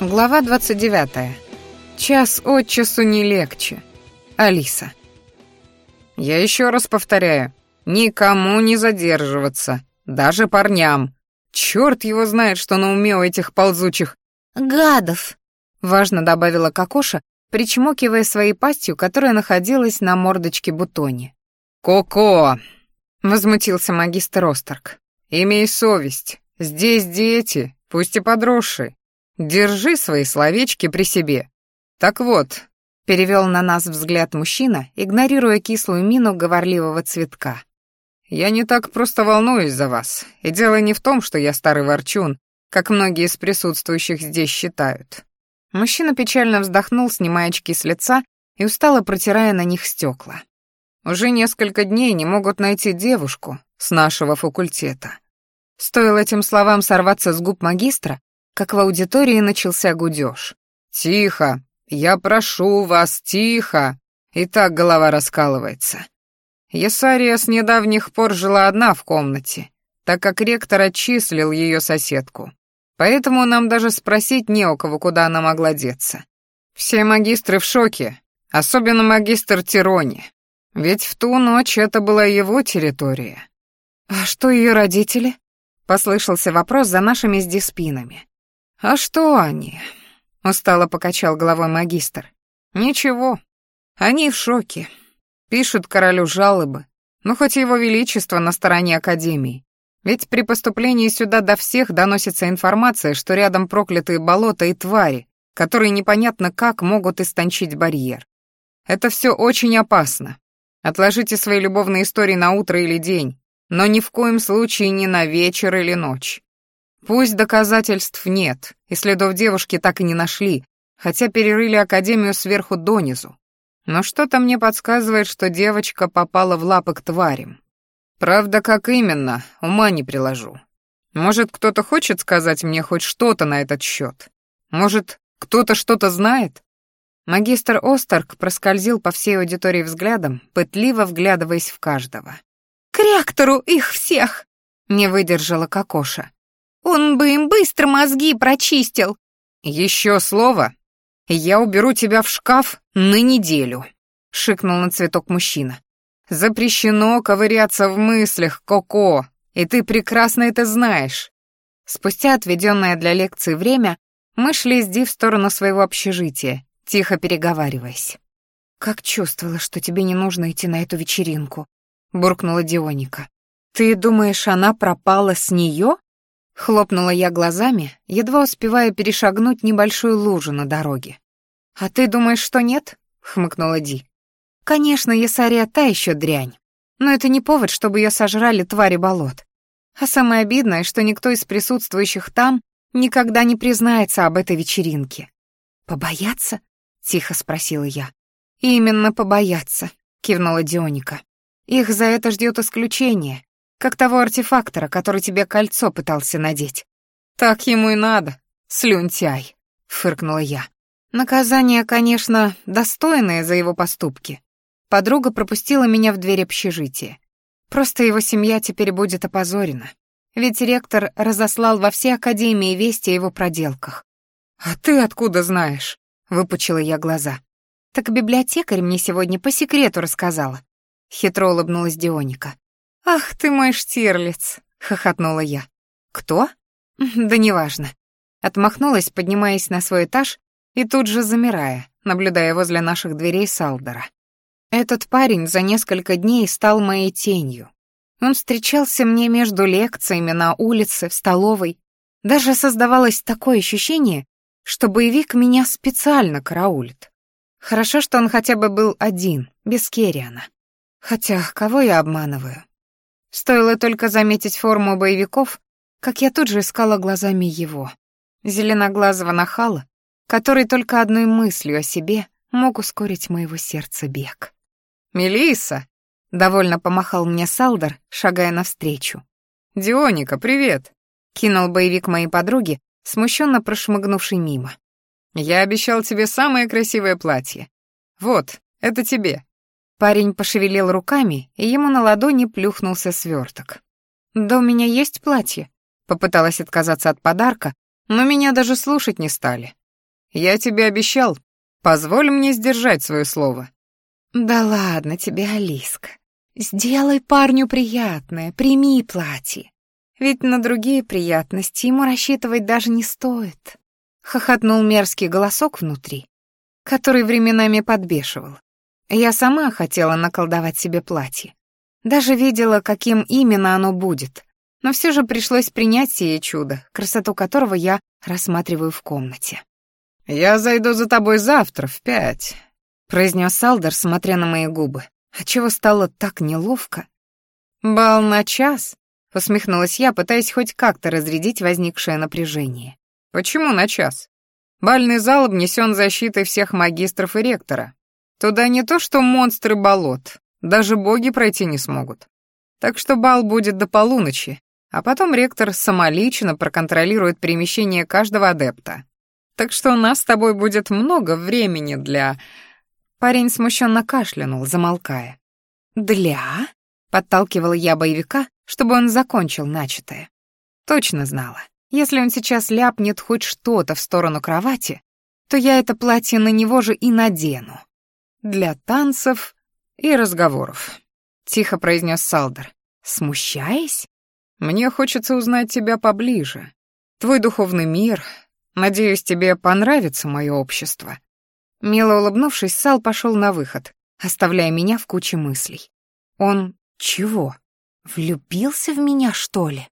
Глава 29. Час от часу не легче. Алиса. Я еще раз повторяю, никому не задерживаться, даже парням. Черт его знает, что на уме у этих ползучих гадов, важно добавила Кокоша, причмокивая своей пастью, которая находилась на мордочке Бутони. «Коко!» — возмутился магистр Осторг. «Имей совесть, здесь дети, пусть и подросшие. Держи свои словечки при себе. Так вот», — перевел на нас взгляд мужчина, игнорируя кислую мину говорливого цветка. «Я не так просто волнуюсь за вас, и дело не в том, что я старый ворчун, как многие из присутствующих здесь считают». Мужчина печально вздохнул, снимая очки с лица и устало протирая на них стекла. «Уже несколько дней не могут найти девушку с нашего факультета». Стоило этим словам сорваться с губ магистра, как в аудитории начался гудёж. «Тихо! Я прошу вас, тихо!» И так голова раскалывается. Есария с недавних пор жила одна в комнате, так как ректор отчислил ее соседку. Поэтому нам даже спросить не у кого, куда она могла деться. Все магистры в шоке, особенно магистр Тирони. Ведь в ту ночь это была его территория. «А что ее родители?» — послышался вопрос за нашими с Ди спинами. «А что они?» — устало покачал головой магистр. «Ничего, они в шоке. Пишут королю жалобы, но хоть его величество на стороне Академии. Ведь при поступлении сюда до всех доносится информация, что рядом проклятые болота и твари, которые непонятно как могут истончить барьер. Это все очень опасно. Отложите свои любовные истории на утро или день, но ни в коем случае не на вечер или ночь. Пусть доказательств нет, и следов девушки так и не нашли, хотя перерыли Академию сверху донизу. Но что-то мне подсказывает, что девочка попала в лапы к тварям. Правда, как именно, ума не приложу. Может, кто-то хочет сказать мне хоть что-то на этот счет? Может, кто-то что-то знает?» Магистр Осторг проскользил по всей аудитории взглядом, пытливо вглядываясь в каждого. к ректору их всех!» — не выдержала Кокоша. «Он бы им быстро мозги прочистил!» «Еще слово, и я уберу тебя в шкаф на неделю», — шикнул на цветок мужчина. «Запрещено ковыряться в мыслях, Коко, и ты прекрасно это знаешь». Спустя отведенное для лекции время мы шли с Ди в сторону своего общежития, тихо переговариваясь. «Как чувствовала, что тебе не нужно идти на эту вечеринку», — буркнула Дионика. «Ты думаешь, она пропала с нее?» Хлопнула я глазами, едва успевая перешагнуть небольшую лужу на дороге. «А ты думаешь, что нет?» — хмыкнула Ди. «Конечно, Есария та еще дрянь, но это не повод, чтобы ее сожрали твари болот. А самое обидное, что никто из присутствующих там никогда не признается об этой вечеринке». «Побояться?» — тихо спросила я. «Именно побояться», — кивнула Дионика. «Их за это ждет исключение, как того артефактора, который тебе кольцо пытался надеть». «Так ему и надо, слюнтяй», — фыркнула я. Наказание, конечно, достойное за его поступки. Подруга пропустила меня в дверь общежития. Просто его семья теперь будет опозорена. Ведь ректор разослал во все академии вести о его проделках. «А ты откуда знаешь?» — выпучила я глаза. «Так библиотекарь мне сегодня по секрету рассказала». Хитро улыбнулась Дионика. «Ах ты мой Штирлиц!» — хохотнула я. «Кто?» «Да неважно». Отмахнулась, поднимаясь на свой этаж и тут же замирая, наблюдая возле наших дверей Салдора. Этот парень за несколько дней стал моей тенью. Он встречался мне между лекциями, на улице, в столовой. Даже создавалось такое ощущение, что боевик меня специально караулит. Хорошо, что он хотя бы был один, без Керриана. Хотя, кого я обманываю? Стоило только заметить форму боевиков, как я тут же искала глазами его. Зеленоглазого нахала, который только одной мыслью о себе мог ускорить моего сердца бег. «Мелисса!» — довольно помахал мне Салдор, шагая навстречу. «Дионика, привет!» — кинул боевик моей подруге, смущенно прошмыгнувший мимо. «Я обещал тебе самое красивое платье. Вот, это тебе». Парень пошевелил руками, и ему на ладони плюхнулся сверток. «Да у меня есть платье», — попыталась отказаться от подарка, но меня даже слушать не стали. Я тебе обещал. Позволь мне сдержать свое слово». «Да ладно тебе, Алиска. Сделай парню приятное, прими платье. Ведь на другие приятности ему рассчитывать даже не стоит». Хохотнул мерзкий голосок внутри, который временами подбешивал. Я сама хотела наколдовать себе платье. Даже видела, каким именно оно будет. Но все же пришлось принять сие чудо, красоту которого я рассматриваю в комнате. «Я зайду за тобой завтра в 5», — произнес Салдер, смотря на мои губы, отчего стало так неловко. «Бал на час?» — усмехнулась я, пытаясь хоть как-то разрядить возникшее напряжение. «Почему на час? Бальный зал обнесен защитой всех магистров и ректора. Туда не то что монстры болот, даже боги пройти не смогут. Так что бал будет до полуночи, а потом ректор самолично проконтролирует перемещение каждого адепта. Так что у нас с тобой будет много времени для...» Парень смущенно кашлянул, замолкая. «Для?» — подталкивала я боевика, чтобы он закончил начатое. Точно знала, если он сейчас ляпнет хоть что-то в сторону кровати, то я это платье на него же и надену. «Для танцев и разговоров», — тихо произнес Салдер, смущаясь. «Мне хочется узнать тебя поближе. Твой духовный мир. Надеюсь, тебе понравится мое общество». Мило улыбнувшись, Сал пошел на выход, оставляя меня в куче мыслей. Он чего? Влюбился в меня, что ли?